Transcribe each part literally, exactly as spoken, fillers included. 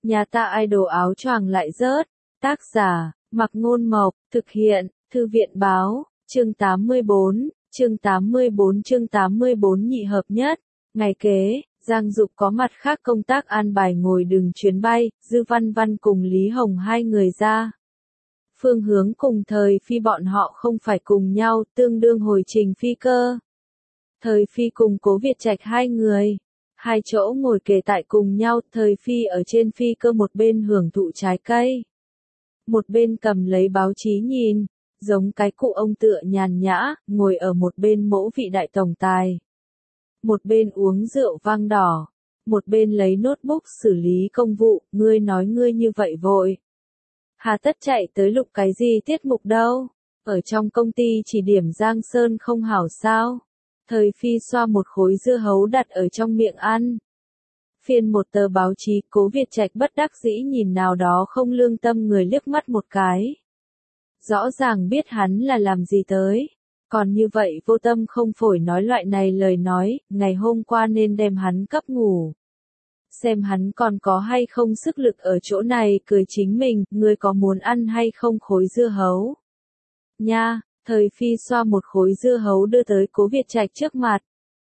Nhà ta idol áo choàng lại rớt. Tác giả, Mặc Ngôn Mộc, thực hiện, Thư viện Báo, chương tám mươi bốn, chương tám mươi bốn chương tám mươi bốn nhị hợp nhất. Ngày kế, Giang Dục có mặt khác công tác an bài ngồi đường chuyến bay, Dư Văn Văn cùng Lý Hồng hai người ra. Phương hướng cùng Thời Phi bọn họ không phải cùng nhau, tương đương hồi trình phi cơ. Thời Phi cùng Cố Việt Trạch hai người. Hai chỗ ngồi kề tại cùng nhau, Thời Phi ở trên phi cơ một bên hưởng thụ trái cây. Một bên cầm lấy báo chí nhìn, giống cái cụ ông tựa nhàn nhã, ngồi ở một bên mỗ vị đại tổng tài. Một bên uống rượu vang đỏ, một bên lấy notebook xử lý công vụ, ngươi nói ngươi như vậy vội. Hà tất chạy tới lục cái gì tiết mục đâu, ở trong công ty chỉ điểm Giang Sơn không hảo sao. Thời Phi xoa một khối dưa hấu đặt ở trong miệng ăn. Phiên một tờ báo chí, Cố Việt Trạch bất đắc dĩ nhìn nào đó không lương tâm người liếc mắt một cái. Rõ ràng biết hắn là làm gì tới. Còn như vậy vô tâm không phổi nói loại này lời nói, ngày hôm qua nên đem hắn cấp ngủ. Xem hắn còn có hay không sức lực ở chỗ này cười chính mình, ngươi có muốn ăn hay không khối dưa hấu. Nha, Thời Phi xoa một khối dưa hấu đưa tới Cố Việt Trạch trước mặt.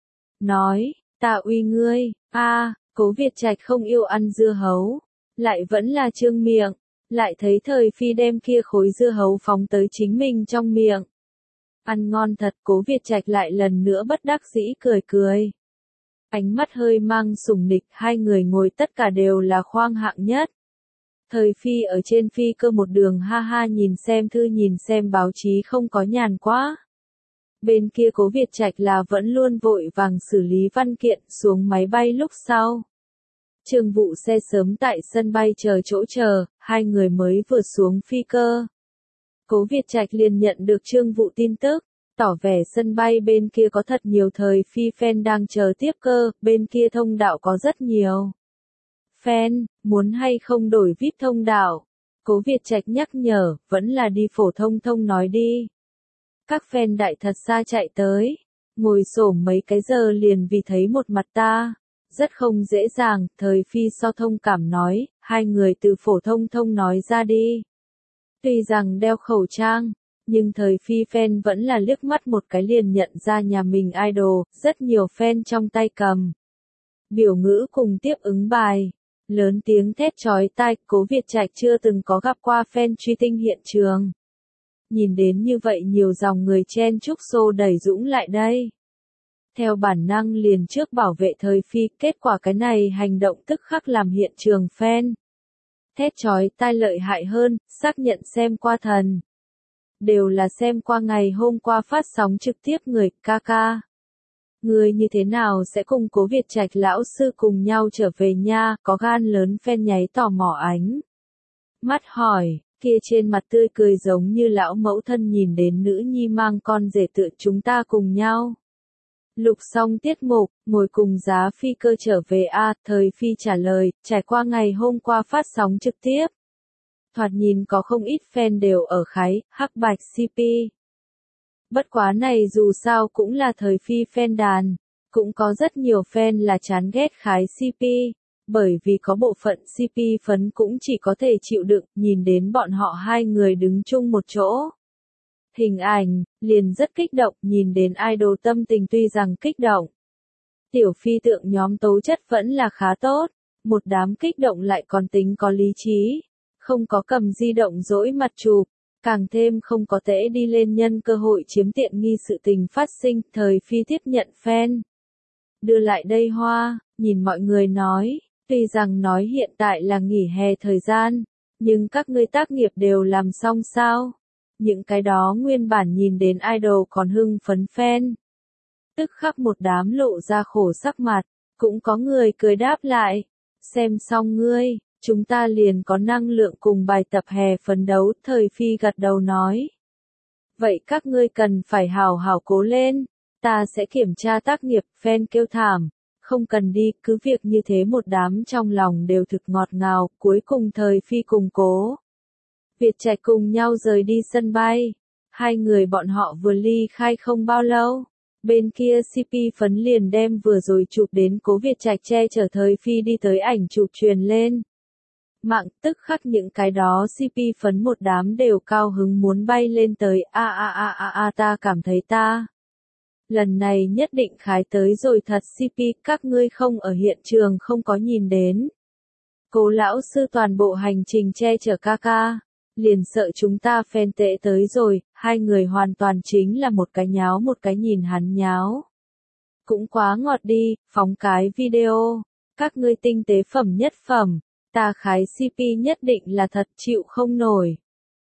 Nói, ta uy ngươi, a Cố Việt Trạch không yêu ăn dưa hấu, lại vẫn là trương miệng, lại thấy Thời Phi đem kia khối dưa hấu phóng tới chính mình trong miệng. Ăn ngon thật, Cố Việt Trạch lại lần nữa bất đắc dĩ cười cười. Ánh mắt hơi mang sủng nịch, hai người ngồi tất cả đều là khoang hạng nhất. Thời Phi ở trên phi cơ một đường ha ha nhìn xem thư nhìn xem báo chí không có nhàn quá. Bên kia Cố Việt Trạch là vẫn luôn vội vàng xử lý văn kiện xuống máy bay lúc sau. Trường vụ xe sớm tại sân bay chờ chỗ chờ, hai người mới vừa xuống phi cơ. Cố Việt Trạch liền nhận được Trương Vụ tin tức, tỏ vẻ sân bay bên kia có thật nhiều Thời Phi fan đang chờ tiếp cơ, bên kia thông đạo có rất nhiều fan, muốn hay không đổi vi ai pi thông đạo. Cố Việt Trạch nhắc nhở, vẫn là đi phổ thông thông nói đi. Các fan đại thật xa chạy tới, ngồi xổm mấy cái giờ liền vì thấy một mặt ta. Rất không dễ dàng, Thời Phi so thông cảm nói, hai người từ phổ thông thông nói ra đi. Tuy rằng đeo khẩu trang, nhưng Thời Phi fan vẫn là liếc mắt một cái liền nhận ra nhà mình idol, rất nhiều fan trong tay cầm biểu ngữ cùng tiếp ứng bài. Lớn tiếng thét chói tai, Cố Việt Trạch chưa từng có gặp qua fan truy tinh hiện trường. Nhìn đến như vậy nhiều dòng người chen chúc xô đẩy dũng lại đây. Theo bản năng liền trước bảo vệ Thời Phi, kết quả cái này hành động tức khắc làm hiện trường fan thét chói tai lợi hại hơn, xác nhận xem qua thần. Đều là xem qua ngày hôm qua phát sóng trực tiếp người, ca ca. Người như thế nào sẽ cùng Cố Việt Trạch lão sư cùng nhau trở về nha, có gan lớn fan nháy tò mò ánh mắt hỏi, kia trên mặt tươi cười giống như lão mẫu thân nhìn đến nữ nhi mang con rể tựa chúng ta cùng nhau. Lục xong tiết mục, ngồi cùng giá phi cơ trở về a, Thời Phi trả lời, trải qua ngày hôm qua phát sóng trực tiếp. Thoạt nhìn có không ít fan đều ở khái, hắc bạch xê pê. Bất quá này dù sao cũng là Thời Phi fan đàn, cũng có rất nhiều fan là chán ghét khái xê pê, bởi vì có bộ phận xê pê phấn cũng chỉ có thể chịu đựng, nhìn đến bọn họ hai người đứng chung một chỗ. Hình ảnh, liền rất kích động, nhìn đến idol tâm tình tuy rằng kích động. Tiểu phi tượng nhóm tố chất vẫn là khá tốt, một đám kích động lại còn tính có lý trí, không có cầm di động dỗi mặt chụp, càng thêm không có tễ đi lên nhân cơ hội chiếm tiện nghi sự tình phát sinh. Thời Phi tiếp nhận fan đưa lại đây hoa, nhìn mọi người nói, tuy rằng nói hiện tại là nghỉ hè thời gian, nhưng các ngươi tác nghiệp đều làm xong sao? Những cái đó nguyên bản nhìn đến idol còn hưng phấn fan. Tức khắc một đám lộ ra khổ sắc mặt, cũng có người cười đáp lại. Xem xong ngươi, chúng ta liền có năng lượng cùng bài tập hè phấn đấu, Thời Phi gật đầu nói. Vậy các ngươi cần phải hào hào cố lên, ta sẽ kiểm tra tác nghiệp, fan kêu thảm. Không cần đi, cứ việc như thế một đám trong lòng đều thực ngọt ngào, cuối cùng Thời Phi cùng Cố Việt Trạch cùng nhau rời đi sân bay. Hai người bọn họ vừa ly khai không bao lâu. Bên kia xê pê phấn liền đem vừa rồi chụp đến Cố Việt Trạch che chở Thời Phi đi tới ảnh chụp truyền lên. Mạng tức khắc những cái đó xê pê phấn một đám đều cao hứng muốn bay lên tới, a a a a a ta cảm thấy ta. Lần này nhất định khái tới rồi thật xê pê, các ngươi không ở hiện trường không có nhìn đến. Cố lão sư toàn bộ hành trình che chở ca ca, liền sợ chúng ta phen tệ tới rồi, hai người hoàn toàn chính là một cái nháo một cái nhìn hắn nháo. Cũng quá ngọt đi, phóng cái video, các ngươi tinh tế phẩm nhất phẩm, ta khái xê pê nhất định là thật chịu không nổi.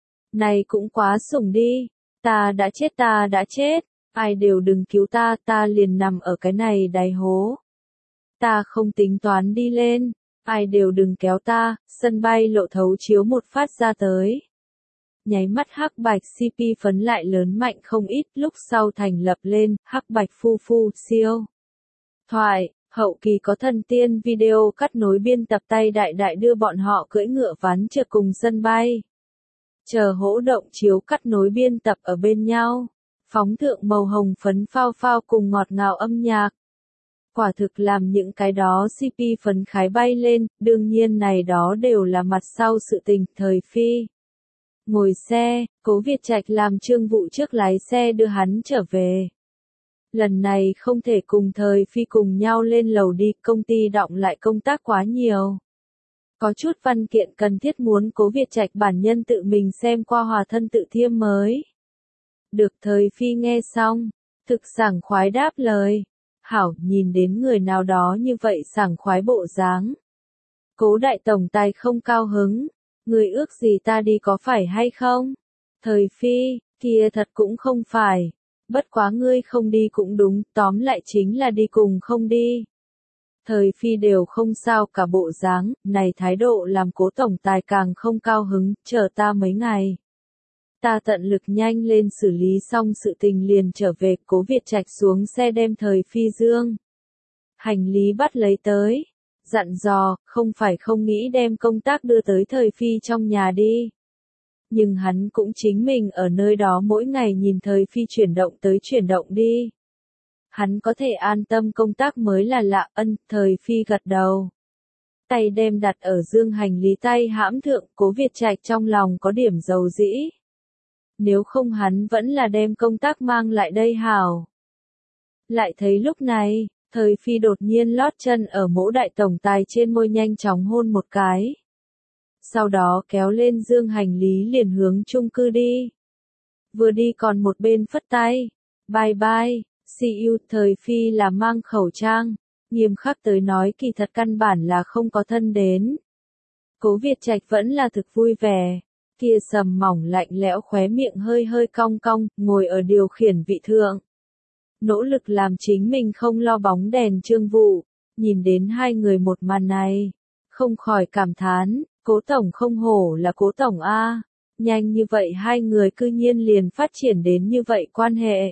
Này cũng quá sủng đi, ta đã chết ta đã chết, ai đều đừng cứu ta, ta liền nằm ở cái này đáy hố. Ta không tính toán đi lên, ai đều đừng kéo ta, sân bay lộ thấu chiếu một phát ra tới. Nháy mắt hắc bạch xê pê phấn lại lớn mạnh không ít, lúc sau thành lập lên, hắc bạch phu phu, siêu. Thoại, hậu kỳ có thần tiên video cắt nối biên tập tay đại đại đưa bọn họ cưỡi ngựa ván trượt cùng sân bay. Chờ hỗ động chiếu cắt nối biên tập ở bên nhau, phóng thượng màu hồng phấn phao phao cùng ngọt ngào âm nhạc. Quả thực làm những cái đó xê pê phấn khái bay lên, đương nhiên này đó đều là mặt sau sự tình, thời phi. Ngồi xe, Cố Việt Trạch làm Trương Vụ trước lái xe đưa hắn trở về. Lần này không thể cùng thời phi cùng nhau lên lầu đi, công ty đọng lại công tác quá nhiều. Có chút văn kiện cần thiết muốn Cố Việt Trạch bản nhân tự mình xem qua hòa thân tự thiêm mới. Được thời phi nghe xong, thực sảng khoái đáp lời. Hảo, nhìn đến người nào đó như vậy sảng khoái bộ dáng. Cố đại tổng tài không cao hứng, người ước gì ta đi có phải hay không? Thời phi, kia thật cũng không phải. Bất quá ngươi không đi cũng đúng, tóm lại chính là đi cùng không đi. Thời phi đều không sao cả bộ dáng, này thái độ làm Cố tổng tài càng không cao hứng, chờ ta mấy ngày. Ta tận lực nhanh lên xử lý xong sự tình liền trở về, Cố Việt Trạch xuống xe đem thời phi dương. Hành lý bắt lấy tới, dặn dò, không phải không nghĩ đem công tác đưa tới thời phi trong nhà đi. Nhưng hắn cũng chính mình ở nơi đó mỗi ngày nhìn thời phi chuyển động tới chuyển động đi. Hắn có thể an tâm công tác mới là lạ, ân, thời phi gật đầu. Tay đem đặt ở dương hành lý tay hãm thượng, Cố Việt Trạch trong lòng có điểm dầu dĩ. Nếu không hắn vẫn là đem công tác mang lại đây hảo. Lại thấy lúc này, thời phi đột nhiên lót chân ở mỗ đại tổng tài trên môi nhanh chóng hôn một cái. Sau đó kéo lên dương hành lý liền hướng chung cư đi. Vừa đi còn một bên phất tay. Bye bye, see you, thời phi là mang khẩu trang. Nghiêm khắc tới nói kỳ thật căn bản là không có thân đến. Cố Việt Trạch vẫn là thực vui vẻ. Kia sầm mỏng lạnh lẽo khóe miệng hơi hơi cong cong, ngồi ở điều khiển vị thượng. Nỗ lực làm chính mình không lo bóng đèn Trương Vụ, nhìn đến hai người một màn này, không khỏi cảm thán, Cố tổng không hổ là Cố tổng a, nhanh như vậy hai người cư nhiên liền phát triển đến như vậy quan hệ.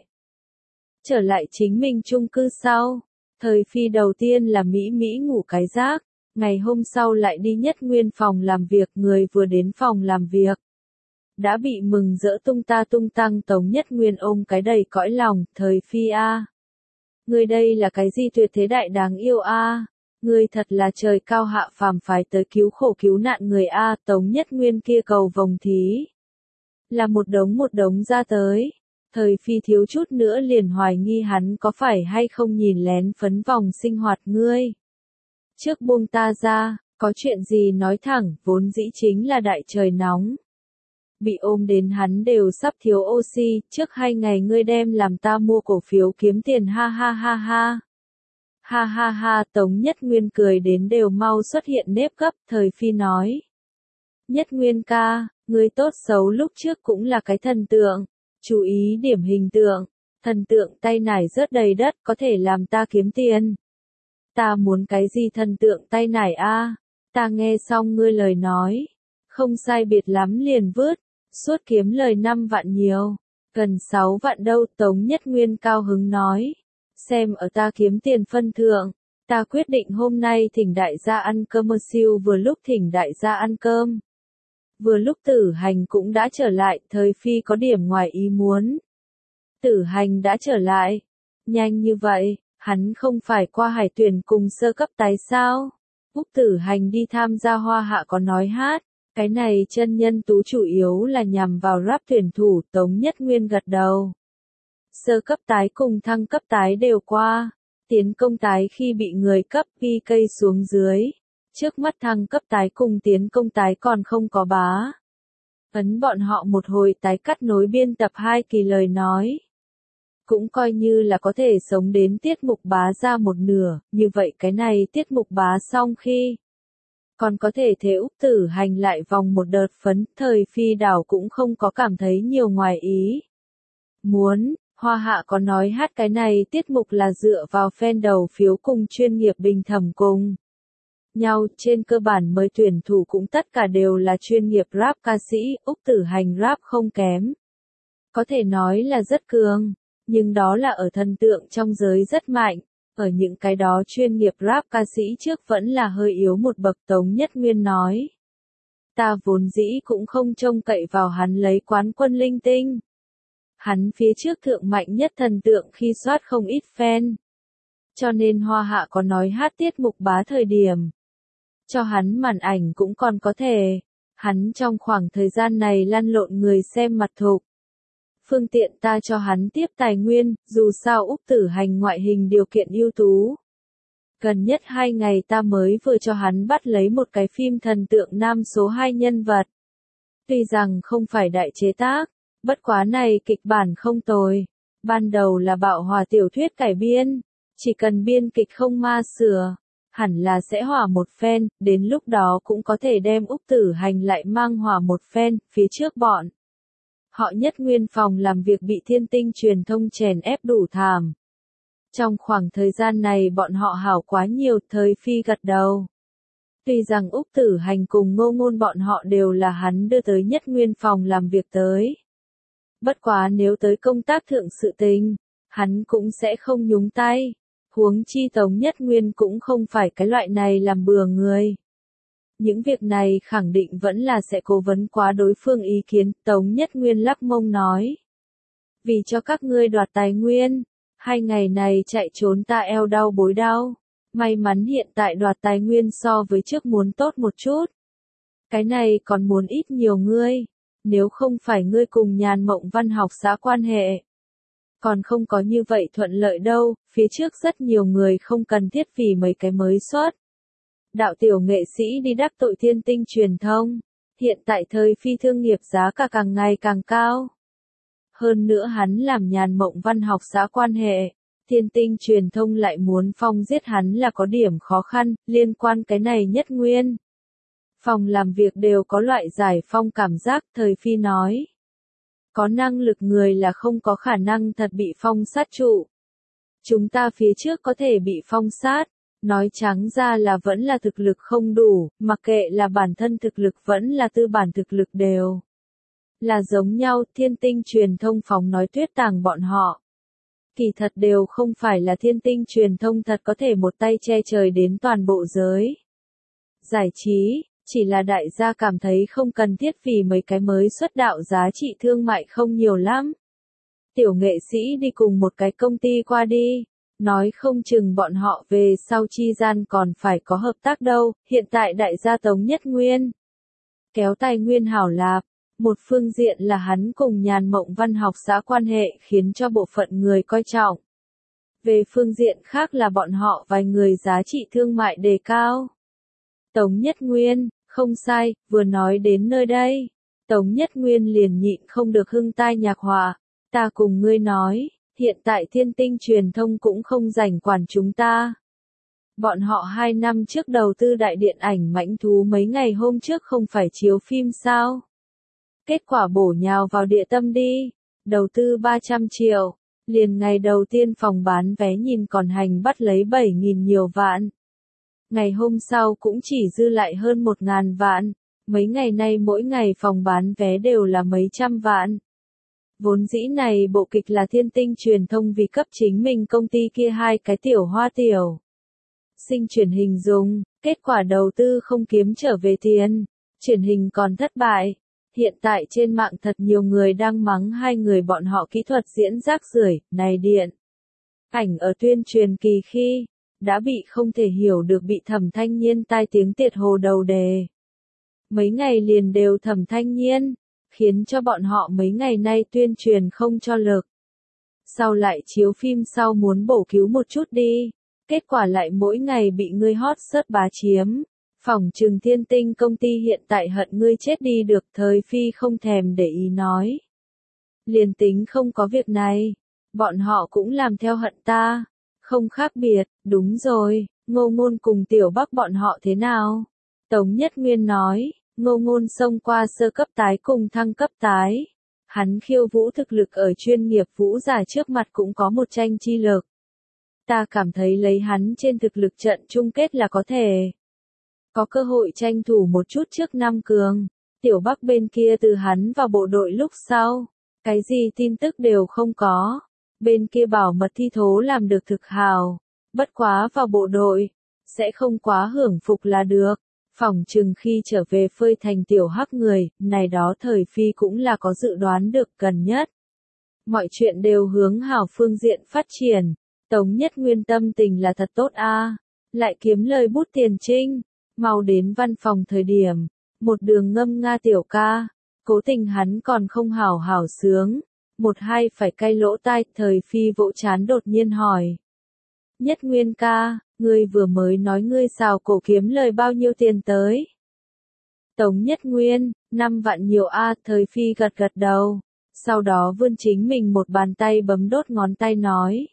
Trở lại chính mình chung cư sau, thời phi đầu tiên là Mỹ Mỹ ngủ cái giấc. Ngày hôm sau lại đi Nhất Nguyên phòng làm việc, người vừa đến phòng làm việc. Đã bị mừng rỡ tung ta tung tăng Tống Nhất Nguyên ôm cái đầy cõi lòng, thời phi a. Người đây là cái gì tuyệt thế đại đáng yêu a, người thật là trời cao hạ phàm phái tới cứu khổ cứu nạn người a, Tống Nhất Nguyên kia cầu vồng thí. Là một đống một đống ra tới. Thời phi thiếu chút nữa liền hoài nghi hắn có phải hay không nhìn lén phấn vòng sinh hoạt ngươi. Trước buông ta ra, có chuyện gì nói thẳng, vốn dĩ chính là đại trời nóng. Bị ôm đến hắn đều sắp thiếu oxy, trước hai ngày ngươi đem làm ta mua cổ phiếu kiếm tiền ha ha ha ha. Ha ha ha, Tống Nhất Nguyên cười đến đều mau xuất hiện nếp gấp, thời phi nói. Nhất Nguyên ca, ngươi tốt xấu lúc trước cũng là cái thần tượng, chú ý điểm hình tượng, thần tượng tay nải rớt đầy đất có thể làm ta kiếm tiền. Ta muốn cái gì thần tượng tay nải a? Ta nghe xong ngươi lời nói, không sai biệt lắm liền vứt, suốt kiếm lời năm vạn nhiều, gần sáu vạn đâu, Tống Nhất Nguyên cao hứng nói. Xem ở ta kiếm tiền phân thượng, ta quyết định hôm nay thỉnh đại gia ăn cơm siêu, vừa lúc thỉnh đại gia ăn cơm. Vừa lúc Tử Hành cũng đã trở lại, thời phi có điểm ngoài ý muốn. Tử Hành đã trở lại, nhanh như vậy. Hắn không phải qua hải tuyển cùng sơ cấp tái sao? Úc Tử Hành đi tham gia Hoa Hạ có nói hát, cái này chân nhân tú chủ yếu là nhằm vào rap tuyển thủ. Tống Nhất Nguyên gật đầu. Sơ cấp tái cùng thăng cấp tái đều qua, tiến công tái khi bị người cấp pê ca xuống dưới, trước mắt thăng cấp tái cùng tiến công tái còn không có bá. Ấn bọn họ một hồi tái cắt nối biên tập hai kỳ lời nói. Cũng coi như là có thể sống đến tiết mục bá ra một nửa, như vậy cái này tiết mục bá xong khi còn có thể thế Úc Tử Hành lại vòng một đợt phấn, thời Phi Đảo cũng không có cảm thấy nhiều ngoài ý. Muốn, Hoa Hạ có nói hát cái này tiết mục là dựa vào fan đầu phiếu cùng chuyên nghiệp bình thẩm cùng nhau, trên cơ bản mới tuyển thủ cũng tất cả đều là chuyên nghiệp rap ca sĩ. Úc Tử Hành rap không kém, có thể nói là rất cường, nhưng đó là ở thần tượng trong giới rất mạnh, ở những cái đó chuyên nghiệp rap ca sĩ trước vẫn là hơi yếu một bậc. Tống Nhất Nguyên nói, ta vốn dĩ cũng không trông cậy vào hắn lấy quán quân linh tinh. Hắn phía trước thượng mạnh nhất thần tượng khi soát không ít fan. Cho nên Hoa Hạ có nói hát tiết mục bá thời điểm. Cho hắn màn ảnh cũng còn có thể. Hắn trong khoảng thời gian này lăn lộn người xem mặt thục. Phương tiện ta cho hắn tiếp tài nguyên, dù sao Úc Tử Hành ngoại hình điều kiện ưu tú. Gần nhất hai ngày ta mới vừa cho hắn bắt lấy một cái phim thần tượng nam số hai nhân vật. Tuy rằng không phải đại chế tác, bất quá này kịch bản không tồi. Ban đầu là bạo hòa tiểu thuyết cải biên, chỉ cần biên kịch không ma sửa, hẳn là sẽ hỏa một phen, đến lúc đó cũng có thể đem Úc Tử Hành lại mang hỏa một phen. Phía trước bọn họ Nhất Nguyên phòng làm việc bị Thiên Tinh truyền thông chèn ép đủ thảm. Trong khoảng thời gian này bọn họ hảo quá nhiều, thời Phi gật đầu. Tuy rằng Úc Tử Hành cùng Ngô Ngôn bọn họ đều là hắn đưa tới Nhất Nguyên phòng làm việc tới. Bất quá nếu tới công tác thượng sự tình, hắn cũng sẽ không nhúng tay. Huống chi Tống Nhất Nguyên cũng không phải cái loại này làm bừa người. Những việc này khẳng định vẫn là sẽ cố vấn quá đối phương ý kiến. Tống Nhất Nguyên lắc mông nói, vì cho các ngươi đoạt tài nguyên, hai ngày này chạy trốn ta eo đau bối đau. May mắn hiện tại đoạt tài nguyên so với trước muốn tốt một chút. Cái này còn muốn ít nhiều ngươi. Nếu không phải ngươi cùng Nhàn Mộng Văn học xã quan hệ, còn không có như vậy thuận lợi đâu. Phía trước rất nhiều người không cần thiết vì mấy cái mới xuất đạo tiểu nghệ sĩ đi đắc tội Thiên Tinh truyền thông. Hiện tại thời Phi thương nghiệp giá cả càng ngày càng cao. Hơn nữa hắn làm Nhàn Mộng Văn học xã quan hệ, Thiên Tinh truyền thông lại muốn phong giết hắn là có điểm khó khăn. Liên quan cái này Nhất Nguyên phòng làm việc đều có loại giải phong cảm giác. Thời Phi nói, có năng lực người là không có khả năng thật bị phong sát trụ. Chúng ta phía trước có thể bị phong sát, nói trắng ra là vẫn là thực lực không đủ, mặc kệ là bản thân thực lực vẫn là tư bản thực lực đều là giống nhau. Thiên Tinh truyền thông phóng nói tuyết tàng bọn họ, kỳ thật đều không phải là Thiên Tinh truyền thông thật có thể một tay che trời đến toàn bộ giới giải trí. Chỉ là đại gia cảm thấy không cần thiết vì mấy cái mới xuất đạo giá trị thương mại không nhiều lắm. Tiểu nghệ sĩ đi cùng một cái công ty qua đi, nói không chừng bọn họ về sau chi gian còn phải có hợp tác đâu. Hiện tại đại gia Tống Nhất Nguyên kéo tài nguyên hảo lạp, một phương diện là hắn cùng Nhàn Mộng Văn học xã quan hệ khiến cho bộ phận người coi trọng. Về phương diện khác là bọn họ vài người giá trị thương mại đề cao. Tống Nhất Nguyên, không sai. Vừa nói đến nơi đây, Tống Nhất Nguyên liền nhịn không được hưng tai nhạc họa. Ta cùng ngươi nói, hiện tại Thiên Tinh truyền thông cũng không rảnh quản chúng ta. Bọn họ hai năm trước đầu tư đại điện ảnh Mãnh Thú mấy ngày hôm trước không phải chiếu phim sao? Kết quả bổ nhào vào địa tâm đi, đầu tư ba trăm triệu, liền ngày đầu tiên phòng bán vé nhìn còn hành bắt lấy bảy nghìn nhiều vạn. Ngày hôm sau cũng chỉ dư lại hơn một ngàn vạn, mấy ngày nay mỗi ngày phòng bán vé đều là mấy trăm vạn. Vốn dĩ này bộ kịch là Thiên Tinh truyền thông vì cấp chính mình công ty kia hai cái tiểu hoa tiểu sinh truyền hình dùng, kết quả đầu tư không kiếm trở về tiền, truyền hình còn thất bại. Hiện tại trên mạng thật nhiều người đang mắng hai người bọn họ kỹ thuật diễn rác rưởi. Này điện ảnh ở tuyên truyền kỳ khi đã bị không thể hiểu được bị Thẩm Thanh Nhiên tai tiếng tiệt hồ đầu đề. Mấy ngày liền đều Thẩm Thanh Nhiên, khiến cho bọn họ mấy ngày nay tuyên truyền không cho lực. Sau lại chiếu phim sau muốn bổ cứu một chút đi, kết quả lại mỗi ngày bị ngươi hot search bá chiếm. Phỏng chừng Thiên Tinh công ty hiện tại hận ngươi chết đi được, Thời Phi không thèm để ý nói. Liền tính không có việc này, bọn họ cũng làm theo hận ta, không khác biệt, đúng rồi, Ngô Ngôn cùng Tiểu Bắc bọn họ thế nào? Tống Nhất Nguyên nói, Ngô Ngôn xông qua sơ cấp tái cùng thăng cấp tái. Hắn khiêu vũ thực lực ở chuyên nghiệp vũ giả trước mặt cũng có một tranh chi lực. Ta cảm thấy lấy hắn trên thực lực trận chung kết là có thể. Có cơ hội tranh thủ một chút trước năm cường. Tiểu Bắc bên kia từ hắn vào bộ đội lúc sau. Cái gì tin tức đều không có. Bên kia bảo mật thi thố làm được thực hào. Bất quá vào bộ đội. Sẽ không quá hưởng phục là được. Phỏng chừng khi trở về phơi thành tiểu hắc người, này đó Thời Phi cũng là có dự đoán được gần nhất. Mọi chuyện đều hướng hảo phương diện phát triển. Tống Nhất Nguyên tâm tình là thật tốt a, lại kiếm lời bút tiền trinh. Mau đến văn phòng thời điểm, một đường ngâm nga tiểu ca, cố tình hắn còn không hảo hảo sướng. Một hai phải cay lỗ tai, Thời Phi vỗ chán đột nhiên hỏi. Nhất Nguyên ca, ngươi vừa mới nói ngươi xào cổ kiếm lời bao nhiêu tiền tới? Tống Nhất Nguyên, năm vạn nhiều a, Thời Phi gật gật đầu. Sau đó vươn chính mình một bàn tay bấm đốt ngón tay nói.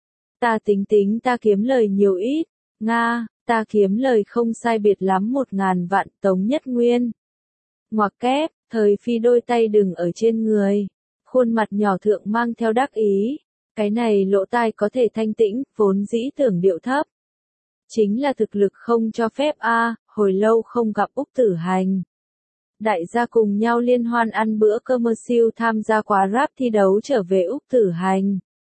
Ta tính tính ta kiếm lời nhiều ít, Nga, ta kiếm lời không sai biệt lắm một ngàn vạn. Tống Nhất Nguyên. Ngoặc kép, Thời Phi đôi tay đừng ở trên người. Khuôn mặt nhỏ thượng mang theo đắc ý. Cái này lỗ tai có thể thanh tĩnh, vốn dĩ tưởng điệu thấp. Chính là thực lực không cho phép a, hồi lâu không gặp Úc Tử Hành. Đại gia cùng nhau liên hoan ăn bữa cơm siêu tham gia quá rap thi đấu trở về Úc Tử Hành.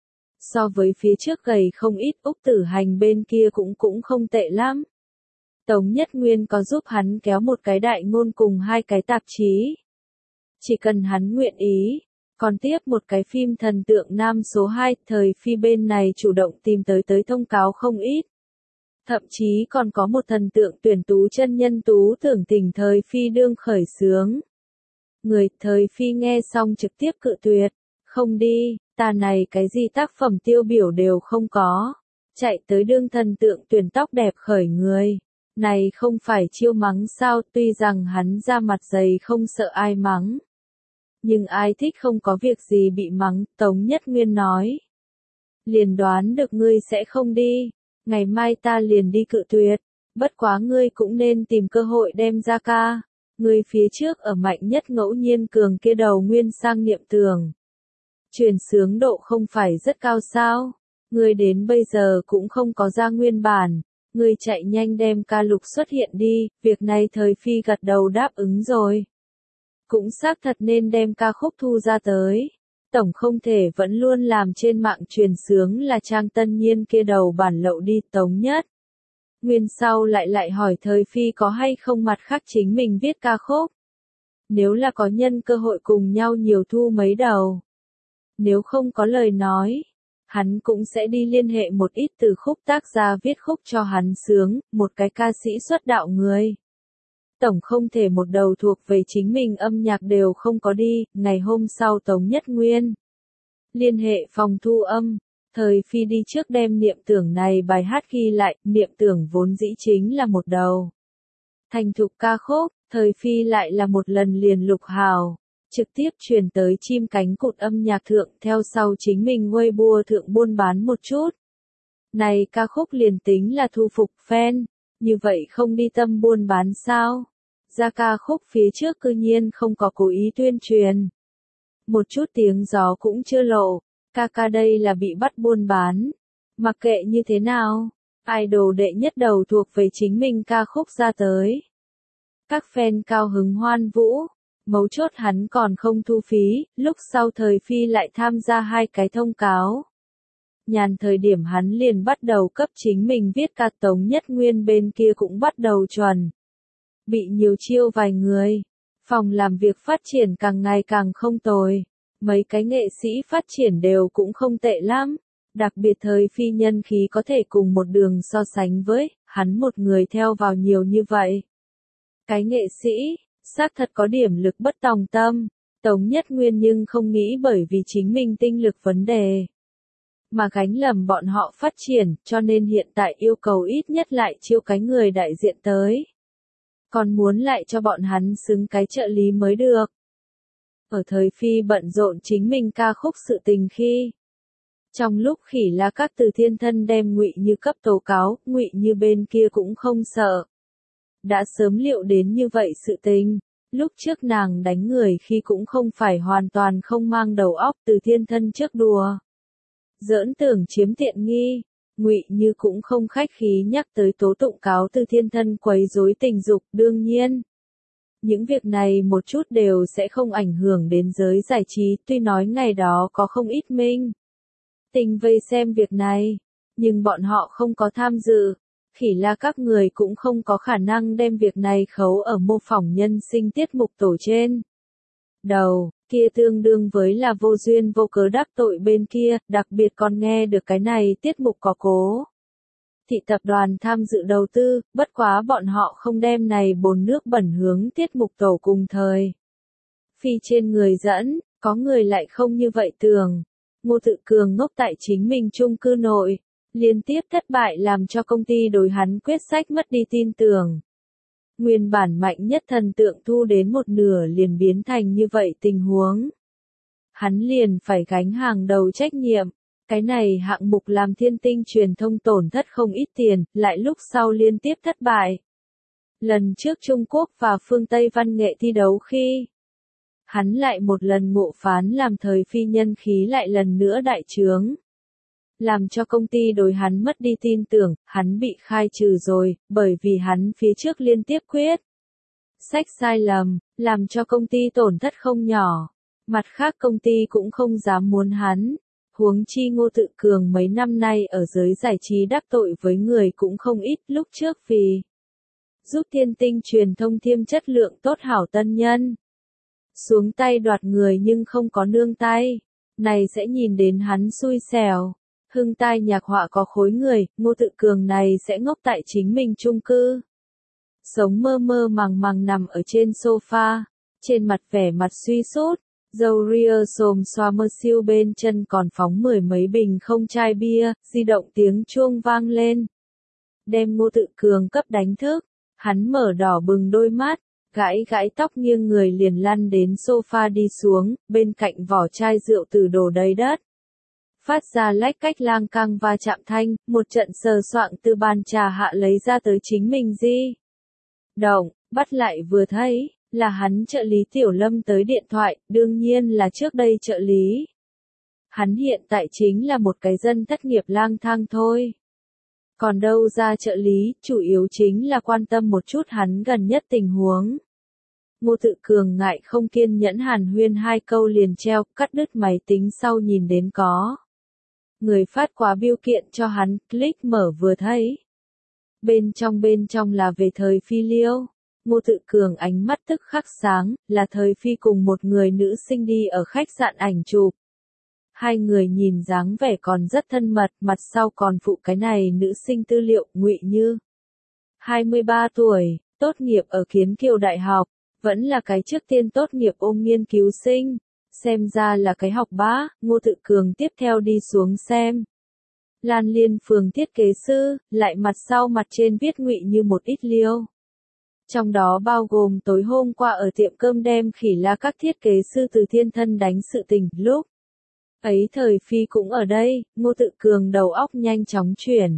So với phía trước gầy không ít, Úc Tử Hành bên kia cũng cũng không tệ lắm. Tống Nhất Nguyên có giúp hắn kéo một cái đại ngôn cùng hai cái tạp chí. Chỉ cần hắn nguyện ý. Còn tiếp một cái phim thần tượng nam số hai, Thời Phi bên này chủ động tìm tới tới thông cáo không ít. Thậm chí còn có một thần tượng tuyển tú chân nhân tú tưởng tình Thời Phi đương khởi xướng. Người Thời Phi nghe xong trực tiếp cự tuyệt. Không đi, ta này cái gì tác phẩm tiêu biểu đều không có. Chạy tới đương thần tượng tuyển tóc đẹp khởi người. Này không phải chiêu mắng sao, tuy rằng hắn ra mặt dày không sợ ai mắng. Nhưng ai thích không có việc gì bị mắng, Tống Nhất Nguyên nói. Liền đoán được ngươi sẽ không đi, ngày mai ta liền đi cự tuyệt, bất quá ngươi cũng nên tìm cơ hội đem ra ca. Ngươi phía trước ở mạnh nhất ngẫu nhiên cường kia đầu nguyên sang niệm tường. Truyền sướng độ không phải rất cao sao, ngươi đến bây giờ cũng không có ra nguyên bản, ngươi chạy nhanh đem ca lục xuất hiện đi, việc này Thời Phi gật đầu đáp ứng rồi. Cũng xác thật nên đem ca khúc thu ra tới. Tổng không thể vẫn luôn làm trên mạng truyền sướng là Trang Tân Nhiên kia đầu bản lậu đi. Tống Nhất Nguyên sau lại lại hỏi Thời Phi có hay không mặt khác chính mình viết ca khúc. Nếu là có nhân cơ hội cùng nhau nhiều thu mấy đầu. Nếu không có lời nói, hắn cũng sẽ đi liên hệ một ít từ khúc tác gia viết khúc cho hắn sướng, một cái ca sĩ xuất đạo người. Tổng không thể một đầu thuộc về chính mình âm nhạc đều không có đi. Ngày hôm sau Tống Nhất Nguyên liên hệ phòng thu âm, Thời Phi đi trước đem niệm tưởng này bài hát ghi lại. Niệm tưởng vốn dĩ chính là một đầu thành thục ca khúc, Thời Phi lại là một lần liền lục hào, trực tiếp truyền tới chim cánh cụt âm nhạc thượng, theo sau chính mình Weibo thượng buôn bán một chút. Này ca khúc liền tính là thu phục fan, như vậy không đi tâm buôn bán sao? Ra ca khúc phía trước cư nhiên không có cố ý tuyên truyền. Một chút tiếng gió cũng chưa lộ, ca ca đây là bị bắt buôn bán. Mặc kệ như thế nào, idol đệ nhất đầu thuộc về chính mình ca khúc ra tới. Các fan cao hứng hoan vũ, mấu chốt hắn còn không thu phí, lúc sau Thời Phi lại tham gia hai cái thông cáo. Nhàn thời điểm hắn liền bắt đầu cấp chính mình viết ca. Tống Nhất Nguyên bên kia cũng bắt đầu chuẩn. Bị nhiều chiêu vài người, phòng làm việc phát triển càng ngày càng không tồi, mấy cái nghệ sĩ phát triển đều cũng không tệ lắm, Đặc biệt thời phi nhân khí có thể cùng một đường so sánh với, hắn một người theo vào nhiều như vậy. Cái nghệ sĩ, xác thật có điểm lực bất tòng tâm, Tống Nhất Nguyên nhưng không nghĩ bởi vì chính mình tinh lực vấn đề. Mà gánh lầm bọn họ phát triển, cho nên hiện tại yêu cầu ít nhất lại chiêu cái người đại diện tới. Còn muốn lại cho bọn hắn xứng cái trợ lý mới được. Ở thời phi bận rộn chính mình ca khúc sự tình khi. Trong lúc Khỉ La Các từ Thiên Thân đem Ngụy Như cấp tố cáo, Ngụy Như bên kia cũng không sợ. Đã sớm liệu đến như vậy sự tình, lúc trước nàng đánh người khi cũng không phải hoàn toàn không mang đầu óc từ Thiên Thân trước đùa. Giỡn tưởng chiếm tiện nghi, Ngụy Như cũng không khách khí nhắc tới tố tụng cáo từ Thiên Thân quấy rối tình dục, đương nhiên. Những việc này một chút đều sẽ không ảnh hưởng đến giới giải trí, tuy nói ngày đó có không ít minh tình vây xem việc này, nhưng bọn họ không có tham dự. Khỉ La Các người cũng không có khả năng đem việc này khấu ở mô phỏng nhân sinh tiết mục tổ trên. Đầu, kia tương đương với là vô duyên vô cớ đắc tội bên kia, đặc biệt còn nghe được cái này tiết mục có cố. Thị tập đoàn tham dự đầu tư, bất quá bọn họ không đem này bồn nước bẩn hướng tiết mục tổ cùng thời. Phi trên người dẫn, có người lại không như vậy tưởng. Ngô Tự Cường ngốc tại chính mình chung cư nội, liên tiếp thất bại làm cho công ty đối hắn quyết sách mất đi tin tưởng. Nguyên bản mạnh nhất thần tượng thu đến một nửa liền biến thành như vậy tình huống. Hắn liền phải gánh hàng đầu trách nhiệm. Cái này hạng mục làm Thiên Tinh truyền thông tổn thất không ít tiền, lại lúc sau liên tiếp thất bại. Lần trước Trung Quốc và phương Tây văn nghệ thi đấu khi hắn lại một lần ngộ phán làm thời phi nhân khí lại lần nữa đại trướng. Làm cho công ty đối hắn mất đi tin tưởng, hắn bị khai trừ rồi, bởi vì hắn phía trước liên tiếp quyết sách sai lầm, làm cho công ty tổn thất không nhỏ. Mặt khác công ty cũng không dám muốn hắn. Huống chi Ngô Tự Cường mấy năm nay ở giới giải trí đắc tội với người cũng không ít, lúc trước vì giúp Thiên Tinh truyền thông thêm chất lượng tốt hảo tân nhân. Xuống tay đoạt người nhưng không có nương tay. Này sẽ nhìn đến hắn xui xẻo. Hưng tai nhạc họa có khối người, Ngô Tự Cường này sẽ ngốc tại chính mình chung cư. Sống mơ mơ màng màng nằm ở trên sofa, trên mặt vẻ mặt suy sút, dâu ria xồm xoa mơ siêu bên chân còn phóng mười mấy bình không chai bia, di động tiếng chuông vang lên. Đem Ngô Tự Cường cấp đánh thức, hắn mở đỏ bừng đôi mắt, gãi gãi tóc nghiêng người liền lăn đến sofa đi xuống, bên cạnh vỏ chai rượu từ đổ đầy đất. Phát ra lách cách lang cang va chạm thanh, một trận sờ soạng từ bàn trà hạ lấy ra tới chính mình di động, bắt lại vừa thấy, là hắn trợ lý Tiểu Lâm tới điện thoại, đương nhiên là trước đây trợ lý. Hắn hiện tại chính là một cái dân thất nghiệp lang thang thôi. Còn đâu ra trợ lý, chủ yếu chính là quan tâm một chút hắn gần nhất tình huống. Ngô Tự Cường ngại không kiên nhẫn hàn huyên hai câu liền treo, cắt đứt máy tính sau nhìn đến có người phát quá biêu kiện cho hắn, click mở vừa thấy. Bên trong bên trong là về thời phi liêu. Ngô Tự Cường ánh mắt tức khắc sáng, là thời phi cùng một người nữ sinh đi ở khách sạn ảnh chụp. Hai người nhìn dáng vẻ còn rất thân mật, mặt sau còn phụ cái này nữ sinh tư liệu, Ngụy Như. hai mươi ba tuổi, tốt nghiệp ở Kiến Kiều Đại học, vẫn là cái trước tiên tốt nghiệp ôm nghiên cứu sinh. Xem ra là cái học bá, Ngô Tự Cường tiếp theo đi xuống xem. Lan Liên Phường thiết kế sư, lại mặt sau mặt trên viết Ngụy Như một ít liêu. Trong đó bao gồm tối hôm qua ở tiệm cơm đem Khỉ La Các thiết kế sư từ Thiên Thân đánh sự tình, lúc ấy thời phi cũng ở đây, Ngô Tự Cường đầu óc nhanh chóng chuyển.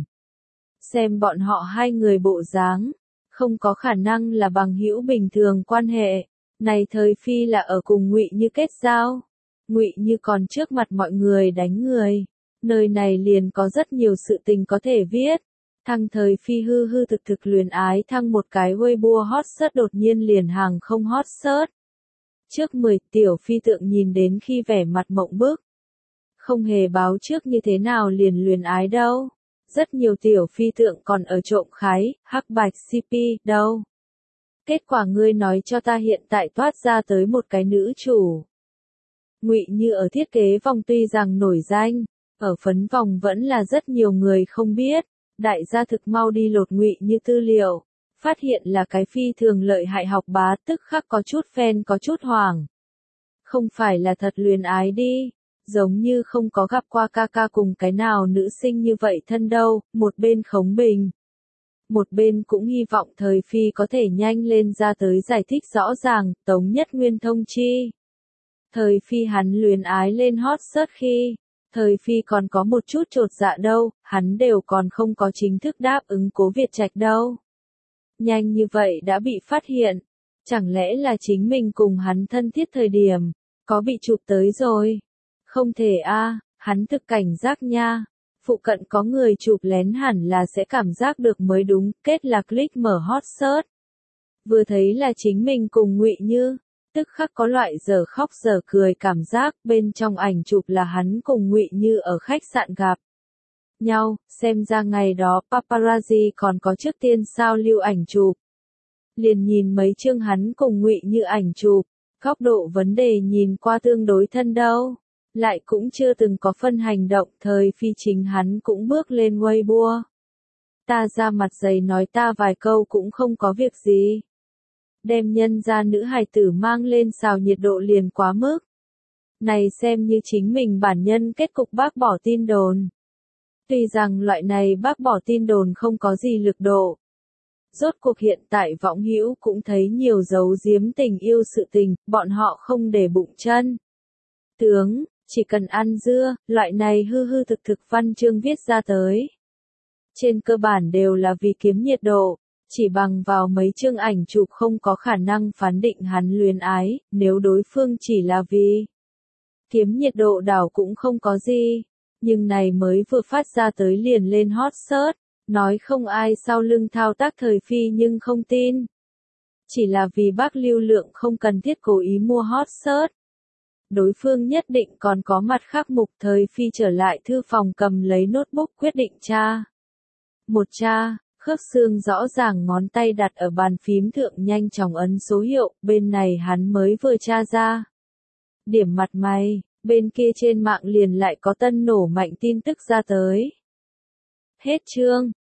Xem bọn họ hai người bộ dáng, không có khả năng là bằng hữu bình thường quan hệ. Này thời phi là ở cùng Ngụy Như kết giao. Ngụy Như còn trước mặt mọi người đánh người. Nơi này liền có rất nhiều sự tình có thể viết. Thăng thời phi hư hư thực thực luyến ái thăng một cái Weibo hot search đột nhiên liền hàng không hot search. Trước mười tiểu phi tượng nhìn đến khi vẻ mặt mộng bức. Không hề báo trước như thế nào liền luyến ái đâu. Rất nhiều tiểu phi tượng còn ở trộm khái, hắc bạch xê pê, đâu. Kết quả ngươi nói cho ta hiện tại toát ra tới một cái nữ chủ. Ngụy Như ở thiết kế vòng tuy rằng nổi danh, Ở phấn vòng vẫn là rất nhiều người không biết, đại gia thực mau đi lột Ngụy Như tư liệu, phát hiện là cái phi thường lợi hại học bá, tức khắc có chút phen có chút hoảng. Không phải là thật luyến ái đi, giống như không có gặp qua ca ca cùng cái nào nữ sinh như vậy thân đâu, một bên khống bình. Một bên cũng hy vọng thời phi có thể nhanh lên ra tới giải thích rõ ràng, Tống Nhất Nguyên thông chi. Thời phi hắn luyến ái lên hot search khi, thời phi còn có một chút trột dạ đâu, hắn đều còn không có chính thức đáp ứng Cố Việt Trạch đâu. Nhanh như vậy đã bị phát hiện, chẳng lẽ là chính mình cùng hắn thân thiết thời điểm, có bị chụp tới rồi? Không thể a, hắn thực cảnh giác nha. Phụ cận có người chụp lén hẳn là sẽ cảm giác được mới đúng, kết là click mở hot search. Vừa thấy là chính mình cùng Ngụy Như, tức khắc có loại giờ khóc giờ cười cảm giác, bên trong ảnh chụp là hắn cùng Ngụy Như ở khách sạn gặp nhau, xem ra ngày đó paparazzi còn có trước tiên sao lưu ảnh chụp. Liền nhìn mấy chương hắn cùng Ngụy Như ảnh chụp, góc độ vấn đề nhìn qua tương đối thân đâu. Lại cũng chưa từng có phân hành động, thời phi chính hắn cũng bước lên Weibo. Ta ra mặt dày nói ta vài câu cũng không có việc gì. Đem nhân ra nữ hài tử mang lên xào nhiệt độ liền quá mức. Này xem như chính mình bản nhân kết cục bác bỏ tin đồn. Tuy rằng loại này bác bỏ tin đồn không có gì lực độ. Rốt cuộc hiện tại võng hữu cũng thấy nhiều dấu giếm tình yêu sự tình, bọn họ không để bụng chân. Tướng, chỉ cần ăn dưa, loại này hư hư thực thực văn chương viết ra tới. Trên cơ bản đều là vì kiếm nhiệt độ, chỉ bằng vào mấy chương ảnh chụp không có khả năng phán định hắn luyến ái, nếu đối phương chỉ là vì kiếm nhiệt độ đảo cũng không có gì. Nhưng này mới vừa phát ra tới liền lên hot search, nói không ai sau lưng thao tác thời phi nhưng không tin. Chỉ là vì bác lưu lượng không cần thiết cố ý mua hot search. Đối phương nhất định còn có mặt khác mục, thời phi trở lại thư phòng cầm lấy notebook quyết định tra. Một tra, khớp xương rõ ràng ngón tay đặt ở bàn phím thượng nhanh chóng ấn số hiệu, bên này hắn mới vừa tra ra. Điểm mặt mày, bên kia trên mạng liền lại có tân nổ mạnh tin tức ra tới. Hết chương.